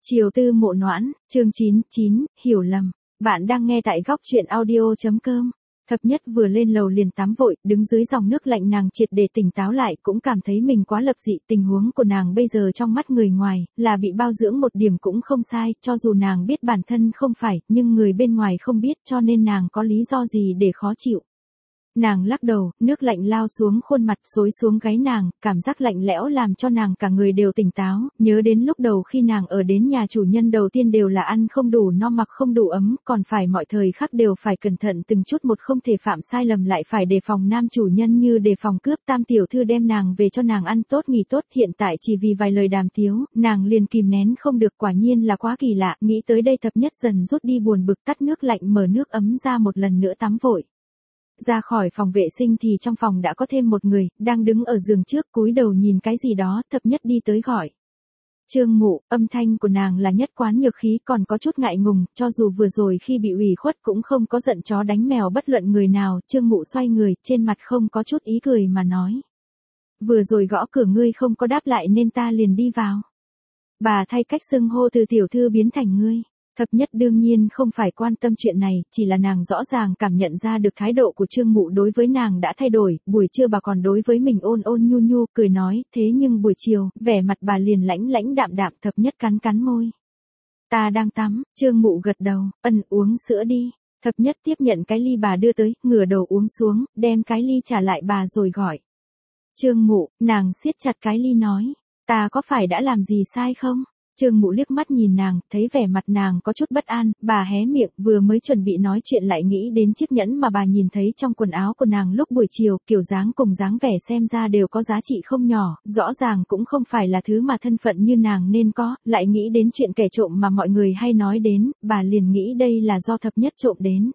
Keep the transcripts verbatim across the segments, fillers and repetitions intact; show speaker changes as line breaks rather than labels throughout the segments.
Chiều tư mộ noãn, chương chín chín, hiểu lầm. Bạn đang nghe tại góc truyện audio.com. Thập nhất vừa lên lầu liền tắm vội, đứng dưới dòng nước lạnh nàng triệt để tỉnh táo lại, cũng cảm thấy mình quá lập dị. Tình huống của nàng bây giờ trong mắt người ngoài, là bị bao dưỡng một điểm cũng không sai, cho dù nàng biết bản thân không phải, nhưng người bên ngoài không biết, cho nên nàng có lý do gì để khó chịu. Nàng lắc đầu, nước lạnh lao xuống khuôn mặt, xối xuống gáy nàng, cảm giác lạnh lẽo làm cho nàng cả người đều tỉnh táo, nhớ đến lúc đầu khi nàng ở đến nhà chủ nhân đầu tiên đều là ăn không đủ no mặc không đủ ấm, còn phải mọi thời khắc đều phải cẩn thận từng chút một không thể phạm sai lầm lại phải đề phòng nam chủ nhân như đề phòng cướp. Tam tiểu thư đem nàng về cho nàng ăn tốt nghỉ tốt, hiện tại chỉ vì vài lời đàm tiếu, nàng liền kìm nén không được, quả nhiên là quá kỳ lạ, nghĩ tới đây thập nhất dần rút đi buồn bực, tắt nước lạnh mở nước ấm ra một lần nữa tắm vội. Ra khỏi phòng vệ sinh thì trong phòng đã có thêm một người, đang đứng ở giường trước cúi đầu nhìn cái gì đó, thập nhất đi tới gọi. Trương Mụ, âm thanh của nàng là nhất quán nhược khí, còn có chút ngại ngùng, cho dù vừa rồi khi bị ủy khuất cũng không có giận chó đánh mèo bất luận người nào. Trương Mụ xoay người, trên mặt không có chút ý cười mà nói. Vừa rồi gõ cửa ngươi không có đáp lại nên ta liền đi vào. Bà thay cách xưng hô từ tiểu thư biến thành ngươi. Thập nhất đương nhiên không phải quan tâm chuyện này, chỉ là nàng rõ ràng cảm nhận ra được thái độ của Trương Mụ đối với nàng đã thay đổi, buổi trưa bà còn đối với mình ôn ôn nhu nhu, cười nói, thế nhưng buổi chiều, vẻ mặt bà liền lãnh lãnh đạm đạm. Thập nhất cắn cắn môi. Ta đang tắm. Trương Mụ gật đầu, ân uống sữa đi. Thập nhất tiếp nhận cái ly bà đưa tới, ngửa đầu uống xuống, đem cái ly trả lại bà rồi gọi. Trương Mụ, nàng siết chặt cái ly nói, ta có phải đã làm gì sai không? Trương Mụ liếc mắt nhìn nàng, thấy vẻ mặt nàng có chút bất an, bà hé miệng, vừa mới chuẩn bị nói chuyện lại nghĩ đến chiếc nhẫn mà bà nhìn thấy trong quần áo của nàng lúc buổi chiều, kiểu dáng cùng dáng vẻ xem ra đều có giá trị không nhỏ, rõ ràng cũng không phải là thứ mà thân phận như nàng nên có, lại nghĩ đến chuyện kẻ trộm mà mọi người hay nói đến, bà liền nghĩ đây là do thập nhất trộm đến.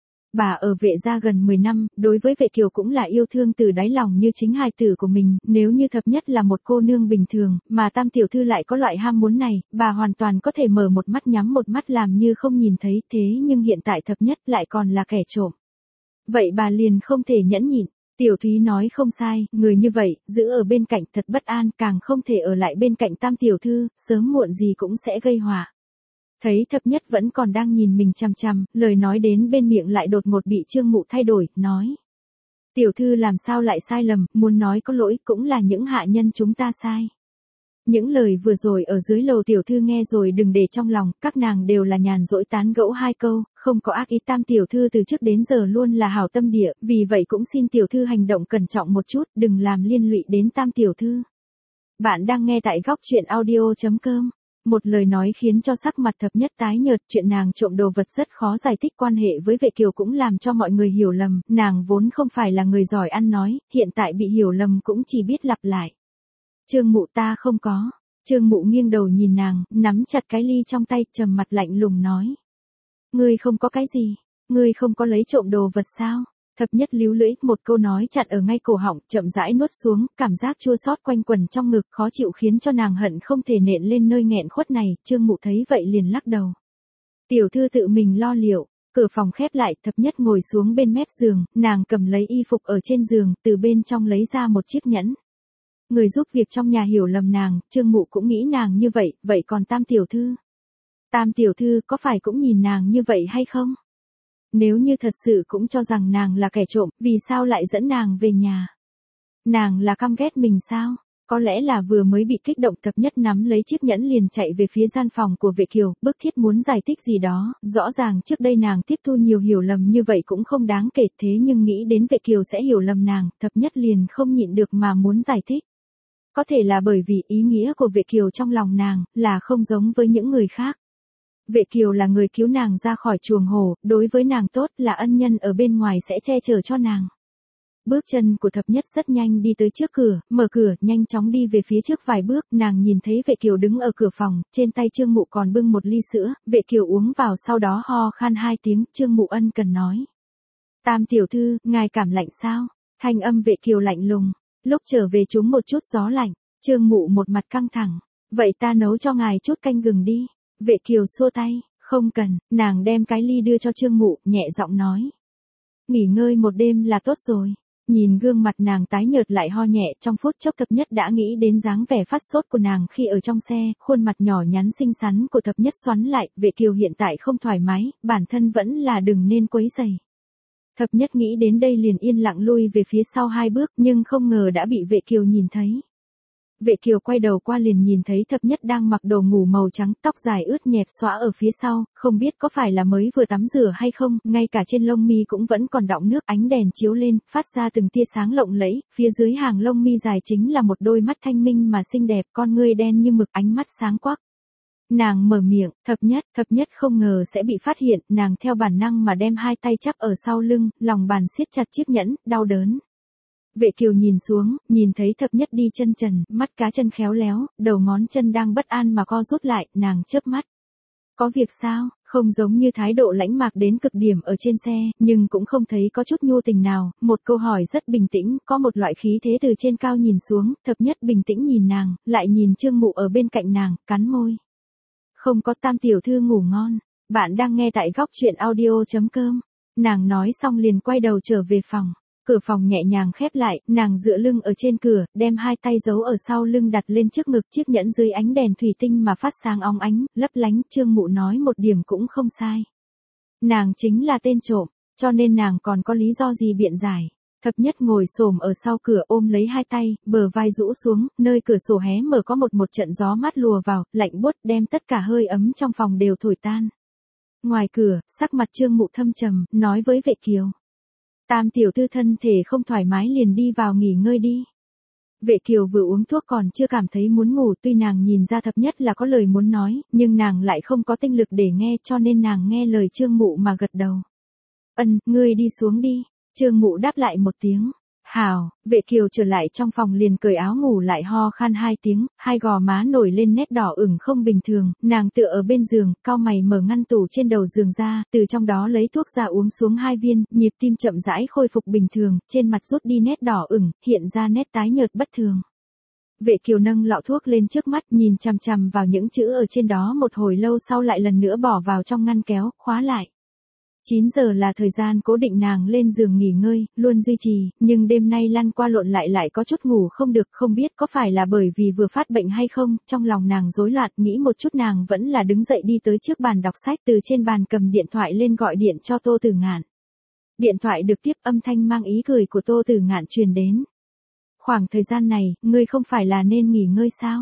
Bà ở Vệ gia gần mười năm, đối với Vệ Kiều cũng là yêu thương từ đáy lòng như chính hài tử của mình, nếu như thập nhất là một cô nương bình thường, mà tam tiểu thư lại có loại ham muốn này, bà hoàn toàn có thể mở một mắt nhắm một mắt làm như không nhìn thấy, thế nhưng hiện tại thập nhất lại còn là kẻ trộm. Vậy bà liền không thể nhẫn nhịn. Tiểu Thúy nói không sai, người như vậy, giữ ở bên cạnh thật bất an, càng không thể ở lại bên cạnh tam tiểu thư, sớm muộn gì cũng sẽ gây họa. Thấy thập nhất vẫn còn đang nhìn mình chằm chằm, lời nói đến bên miệng lại đột ngột bị Trương Mụ thay đổi, nói. Tiểu thư làm sao lại sai lầm, muốn nói có lỗi cũng là những hạ nhân chúng ta sai. Những lời vừa rồi ở dưới lầu tiểu thư nghe rồi đừng để trong lòng, các nàng đều là nhàn rỗi tán gẫu hai câu, không có ác ý. Tam tiểu thư từ trước đến giờ luôn là hảo tâm địa, vì vậy cũng xin tiểu thư hành động cẩn trọng một chút, đừng làm liên lụy đến tam tiểu thư. Bạn đang nghe tại góc truyện audio.com. Một lời nói khiến cho sắc mặt thập nhất tái nhợt, chuyện nàng trộm đồ vật rất khó giải thích, quan hệ với Vệ Kiều cũng làm cho mọi người hiểu lầm, nàng vốn không phải là người giỏi ăn nói, hiện tại bị hiểu lầm cũng chỉ biết lặp lại. Trương Mụ, ta không có. Trương Mụ nghiêng đầu nhìn nàng, nắm chặt cái ly trong tay, trầm mặt lạnh lùng nói. Ngươi không có cái gì? Ngươi không có lấy trộm đồ vật sao? Thập nhất líu lưỡi, một câu nói chặn ở ngay cổ họng, chậm rãi nuốt xuống, cảm giác chua xót quanh quẩn trong ngực, khó chịu khiến cho nàng hận không thể nện lên nơi nghẹn khuất này. Trương Mụ thấy vậy liền lắc đầu. Tiểu thư tự mình lo liệu. Cửa phòng khép lại, thập nhất ngồi xuống bên mép giường, nàng cầm lấy y phục ở trên giường, từ bên trong lấy ra một chiếc nhẫn. Người giúp việc trong nhà hiểu lầm nàng, Trương Mụ cũng nghĩ nàng như vậy, vậy còn tam tiểu thư? Tam tiểu thư có phải cũng nhìn nàng như vậy hay không? Nếu như thật sự cũng cho rằng nàng là kẻ trộm, vì sao lại dẫn nàng về nhà? Nàng là căm ghét mình sao? Có lẽ là vừa mới bị kích động, thập nhất nắm lấy chiếc nhẫn liền chạy về phía gian phòng của Vệ Kiều, bức thiết muốn giải thích gì đó, rõ ràng trước đây nàng tiếp thu nhiều hiểu lầm như vậy cũng không đáng kể, thế nhưng nghĩ đến Vệ Kiều sẽ hiểu lầm nàng, thập nhất liền không nhịn được mà muốn giải thích. Có thể là bởi vì ý nghĩa của Vệ Kiều trong lòng nàng, là không giống với những người khác. Vệ Kiều là người cứu nàng ra khỏi chuồng hổ, đối với nàng tốt, là ân nhân ở bên ngoài sẽ che chở cho nàng. Bước chân của thập nhất rất nhanh đi tới trước cửa, mở cửa, nhanh chóng đi về phía trước vài bước, nàng nhìn thấy Vệ Kiều đứng ở cửa phòng, trên tay Trương Mụ còn bưng một ly sữa, Vệ Kiều uống vào sau đó ho khan hai tiếng, Trương Mụ ân cần nói. Tam tiểu thư, ngài cảm lạnh sao? Thanh âm Vệ Kiều lạnh lùng, lúc trở về trúng một chút gió lạnh, Trương Mụ một mặt căng thẳng, vậy ta nấu cho ngài chút canh gừng đi. Vệ Kiều xua tay, không cần, nàng đem cái ly đưa cho Trương Mụ, nhẹ giọng nói. Nghỉ ngơi một đêm là tốt rồi. Nhìn gương mặt nàng tái nhợt lại ho nhẹ, trong phút chốc Thập Nhất đã nghĩ đến dáng vẻ phát sốt của nàng khi ở trong xe, khuôn mặt nhỏ nhắn xinh xắn của Thập Nhất xoắn lại, Vệ Kiều hiện tại không thoải mái, bản thân vẫn là đừng nên quấy rầy. Thập Nhất nghĩ đến đây liền yên lặng lui về phía sau hai bước, nhưng không ngờ đã bị Vệ Kiều nhìn thấy. Vệ Kiều quay đầu qua liền nhìn thấy Thập Nhất đang mặc đồ ngủ màu trắng, tóc dài ướt nhẹp xõa ở phía sau, không biết có phải là mới vừa tắm rửa hay không, ngay cả trên lông mi cũng vẫn còn đọng nước, ánh đèn chiếu lên, phát ra từng tia sáng lộng lẫy, phía dưới hàng lông mi dài chính là một đôi mắt thanh minh mà xinh đẹp, con ngươi đen như mực, ánh mắt sáng quắc. Nàng mở miệng, Thập Nhất, Thập Nhất không ngờ sẽ bị phát hiện, nàng theo bản năng mà đem hai tay chắp ở sau lưng, lòng bàn siết chặt chiếc nhẫn, đau đớn. Vệ Kiều nhìn xuống, nhìn thấy Thập Nhất đi chân trần, mắt cá chân khéo léo, đầu ngón chân đang bất an mà co rút lại, nàng chớp mắt. Có việc sao? Không giống như thái độ lãnh mạc đến cực điểm ở trên xe, nhưng cũng không thấy có chút nhu tình nào, một câu hỏi rất bình tĩnh, có một loại khí thế từ trên cao nhìn xuống, Thập Nhất bình tĩnh nhìn nàng, lại nhìn Trương Mụ ở bên cạnh nàng, cắn môi. Không có, Tam tiểu thư ngủ ngon, bạn đang nghe tại góc truyện audio chấm com. Nàng nói xong liền quay đầu trở về phòng. Cửa phòng nhẹ nhàng khép lại, nàng dựa lưng ở trên cửa, đem hai tay giấu ở sau lưng đặt lên trước ngực, chiếc nhẫn dưới ánh đèn thủy tinh mà phát sáng óng ánh, lấp lánh, Trương Mụ nói một điểm cũng không sai. Nàng chính là tên trộm, cho nên nàng còn có lý do gì biện giải. Thập Nhất ngồi xổm ở sau cửa ôm lấy hai tay, bờ vai rũ xuống, nơi cửa sổ hé mở có một một trận gió mát lùa vào, lạnh buốt đem tất cả hơi ấm trong phòng đều thổi tan. Ngoài cửa, sắc mặt Trương Mụ thâm trầm, nói với Vệ Kiều. Tam tiểu thư thân thể không thoải mái liền đi vào nghỉ ngơi đi. Vệ Kiều vừa uống thuốc còn chưa cảm thấy muốn ngủ, tuy nàng nhìn ra Thập Nhất là có lời muốn nói, nhưng nàng lại không có tinh lực để nghe, cho nên nàng nghe lời Trương Mụ mà gật đầu. Ân, ngươi đi xuống đi. Trương Mụ đáp lại một tiếng. Hảo, Vệ Kiều trở lại trong phòng liền cởi áo ngủ lại ho khan hai tiếng, hai gò má nổi lên nét đỏ ửng không bình thường, nàng tựa ở bên giường, cau mày mở ngăn tủ trên đầu giường ra, từ trong đó lấy thuốc ra uống xuống hai viên, nhịp tim chậm rãi khôi phục bình thường, trên mặt rút đi nét đỏ ửng, hiện ra nét tái nhợt bất thường. Vệ Kiều nâng lọ thuốc lên trước mắt, nhìn chằm chằm vào những chữ ở trên đó một hồi lâu sau lại lần nữa bỏ vào trong ngăn kéo, khóa lại. chín giờ là thời gian cố định nàng lên giường nghỉ ngơi, luôn duy trì, nhưng đêm nay lăn qua lộn lại lại có chút ngủ không được, không biết có phải là bởi vì vừa phát bệnh hay không, trong lòng nàng rối loạn, nghĩ một chút nàng vẫn là đứng dậy đi tới trước bàn đọc sách, từ trên bàn cầm điện thoại lên gọi điện cho Tô Tử Ngạn. Điện thoại được tiếp, âm thanh mang ý cười của Tô Tử Ngạn truyền đến. Khoảng thời gian này, ngươi không phải là nên nghỉ ngơi sao?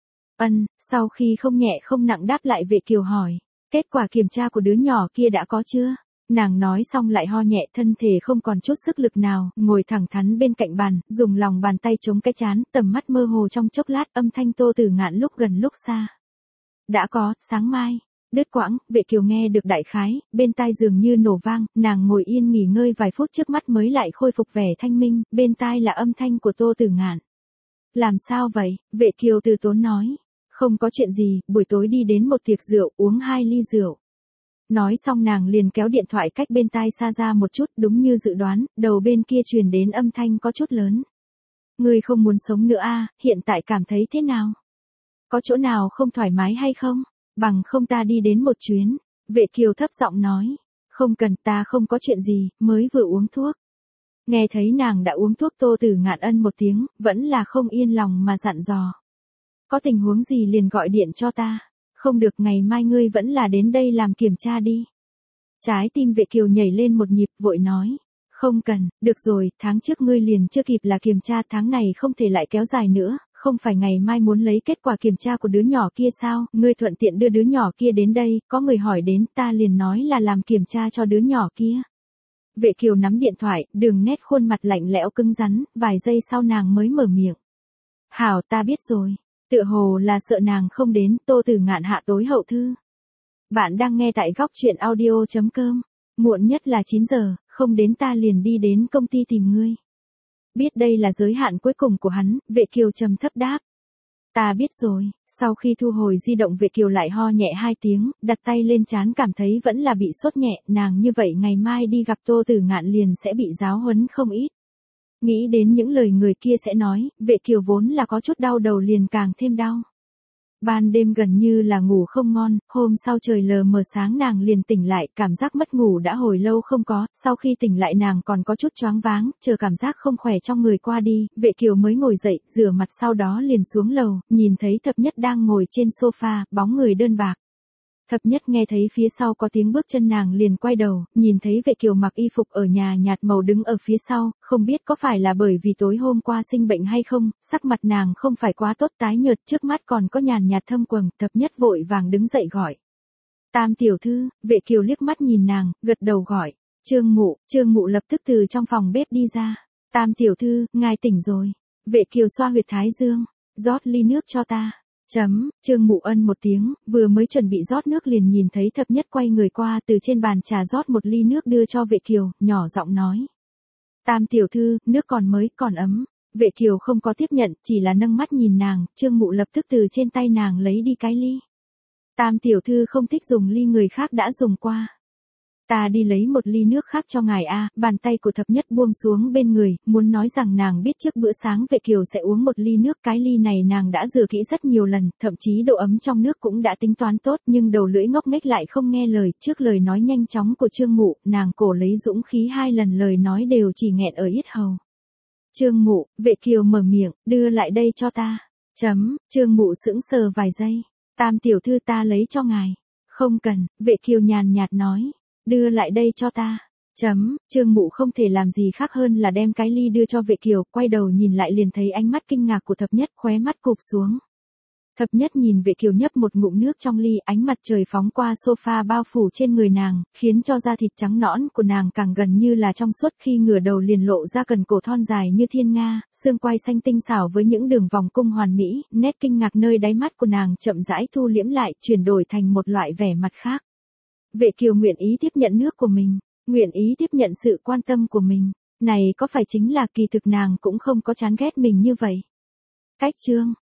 Ân, sau khi không nhẹ không nặng đáp lại Vệ Kiều hỏi, kết quả kiểm tra của đứa nhỏ kia đã có chưa? Nàng nói xong lại ho nhẹ, thân thể không còn chút sức lực nào, ngồi thẳng thắn bên cạnh bàn, dùng lòng bàn tay chống cái trán, tầm mắt mơ hồ trong chốc lát, âm thanh Tô Tử Ngạn lúc gần lúc xa. Đã có, sáng mai. Đứt quãng, Vệ Kiều nghe được đại khái, bên tai dường như nổ vang, nàng ngồi yên nghỉ ngơi vài phút trước mắt mới lại khôi phục vẻ thanh minh, bên tai là âm thanh của Tô Tử Ngạn. Làm sao vậy? Vệ Kiều từ tốn nói. Không có chuyện gì, buổi tối đi đến một tiệc rượu, uống hai ly rượu. Nói xong nàng liền kéo điện thoại cách bên tai xa ra một chút, đúng như dự đoán, đầu bên kia truyền đến âm thanh có chút lớn. Ngươi không muốn sống nữa a, hiện tại cảm thấy thế nào? Có chỗ nào không thoải mái hay không? Bằng không ta đi đến một chuyến. Vệ Kiều thấp giọng nói. Không cần, ta không có chuyện gì, mới vừa uống thuốc. Nghe thấy nàng đã uống thuốc, Tô Tử Ngạn ân một tiếng, vẫn là không yên lòng mà dặn dò. Có tình huống gì liền gọi điện cho ta. Không được, ngày mai ngươi vẫn là đến đây làm kiểm tra đi. Trái tim Vệ Kiều nhảy lên một nhịp, vội nói. Không cần, được rồi, tháng trước ngươi liền chưa kịp là kiểm tra, tháng này không thể lại kéo dài nữa, không phải ngày mai muốn lấy kết quả kiểm tra của đứa nhỏ kia sao, ngươi thuận tiện đưa đứa nhỏ kia đến đây, có người hỏi đến, ta liền nói là làm kiểm tra cho đứa nhỏ kia. Vệ Kiều nắm điện thoại, đường nét khuôn mặt lạnh lẽo cứng rắn, vài giây sau nàng mới mở miệng. Hảo, ta biết rồi. Tựa hồ là sợ nàng không đến, Tô Tử Ngạn hạ tối hậu thư. Bạn đang nghe tại góc truyện audio chấm com. Muộn nhất là chín giờ, không đến ta liền đi đến công ty tìm ngươi. Biết đây là giới hạn cuối cùng của hắn, Vệ Kiều trầm thấp đáp. Ta biết rồi, sau khi thu hồi di động Vệ Kiều lại ho nhẹ hai tiếng, đặt tay lên trán cảm thấy vẫn là bị sốt nhẹ, nàng như vậy ngày mai đi gặp Tô Tử Ngạn liền sẽ bị giáo huấn không ít. Nghĩ đến những lời người kia sẽ nói, Vệ Kiều vốn là có chút đau đầu liền càng thêm đau. Ban đêm gần như là ngủ không ngon, hôm sau trời lờ mờ sáng nàng liền tỉnh lại, cảm giác mất ngủ đã hồi lâu không có, sau khi tỉnh lại nàng còn có chút choáng váng, chờ cảm giác không khỏe trong người qua đi, Vệ Kiều mới ngồi dậy, rửa mặt sau đó liền xuống lầu, nhìn thấy Thập Nhất đang ngồi trên sofa, bóng người đơn bạc. Thập Nhất nghe thấy phía sau có tiếng bước chân nàng liền quay đầu, nhìn thấy Vệ Kiều mặc y phục ở nhà nhạt màu đứng ở phía sau, không biết có phải là bởi vì tối hôm qua sinh bệnh hay không, sắc mặt nàng không phải quá tốt, tái nhợt, trước mắt còn có nhàn nhạt thâm quầng. Thập Nhất vội vàng đứng dậy gọi. Tam tiểu thư. Vệ Kiều liếc mắt nhìn nàng, gật đầu gọi. Trương Mụ. Trương Mụ lập tức từ trong phòng bếp đi ra. Tam tiểu thư, ngài tỉnh rồi. Vệ Kiều xoa huyệt thái dương. Rót ly nước cho ta. Chấm, Trương Mụ ân một tiếng, vừa mới chuẩn bị rót nước liền nhìn thấy Thập Nhất quay người qua từ trên bàn trà rót một ly nước đưa cho Vệ Kiều, nhỏ giọng nói. Tam tiểu thư, nước còn mới, còn ấm. Vệ Kiều không có tiếp nhận, chỉ là nâng mắt nhìn nàng, Trương Mụ lập tức từ trên tay nàng lấy đi cái ly. Tam tiểu thư không thích dùng ly người khác đã dùng qua. Ta đi lấy một ly nước khác cho ngài a. Bàn tay của Thập Nhất buông xuống bên người, muốn nói rằng nàng biết trước bữa sáng Vệ Kiều sẽ uống một ly nước, cái ly này nàng đã rửa kỹ rất nhiều lần, thậm chí độ ấm trong nước cũng đã tính toán tốt, nhưng đầu lưỡi ngốc nghếch lại không nghe lời, trước lời nói nhanh chóng của Trương Mụ, nàng cổ lấy dũng khí hai lần lời nói đều chỉ nghẹn ở yết hầu. Trương Mụ. Vệ Kiều mở miệng, đưa lại đây cho ta. Chấm, Trương Mụ sững sờ vài giây. Tam tiểu thư ta lấy cho ngài. Không cần. Vệ Kiều nhàn nhạt nói. Đưa lại đây cho ta. Chấm, Trương Mụ không thể làm gì khác hơn là đem cái ly đưa cho Vệ Kiều, quay đầu nhìn lại liền thấy ánh mắt kinh ngạc của Thập Nhất, khóe mắt cụp xuống. Thập Nhất nhìn Vệ Kiều nhấp một ngụm nước trong ly, ánh mặt trời phóng qua sofa bao phủ trên người nàng, khiến cho da thịt trắng nõn của nàng càng gần như là trong suốt, khi ngửa đầu liền lộ ra cần cổ thon dài như thiên nga, xương quai xanh tinh xảo với những đường vòng cung hoàn mỹ, nét kinh ngạc nơi đáy mắt của nàng chậm rãi thu liễm lại, chuyển đổi thành một loại vẻ mặt khác. Vệ Kiều nguyện ý tiếp nhận nước của mình, nguyện ý tiếp nhận sự quan tâm của mình, này có phải chính là kỳ thực nàng cũng không có chán ghét mình như vậy. Cách chương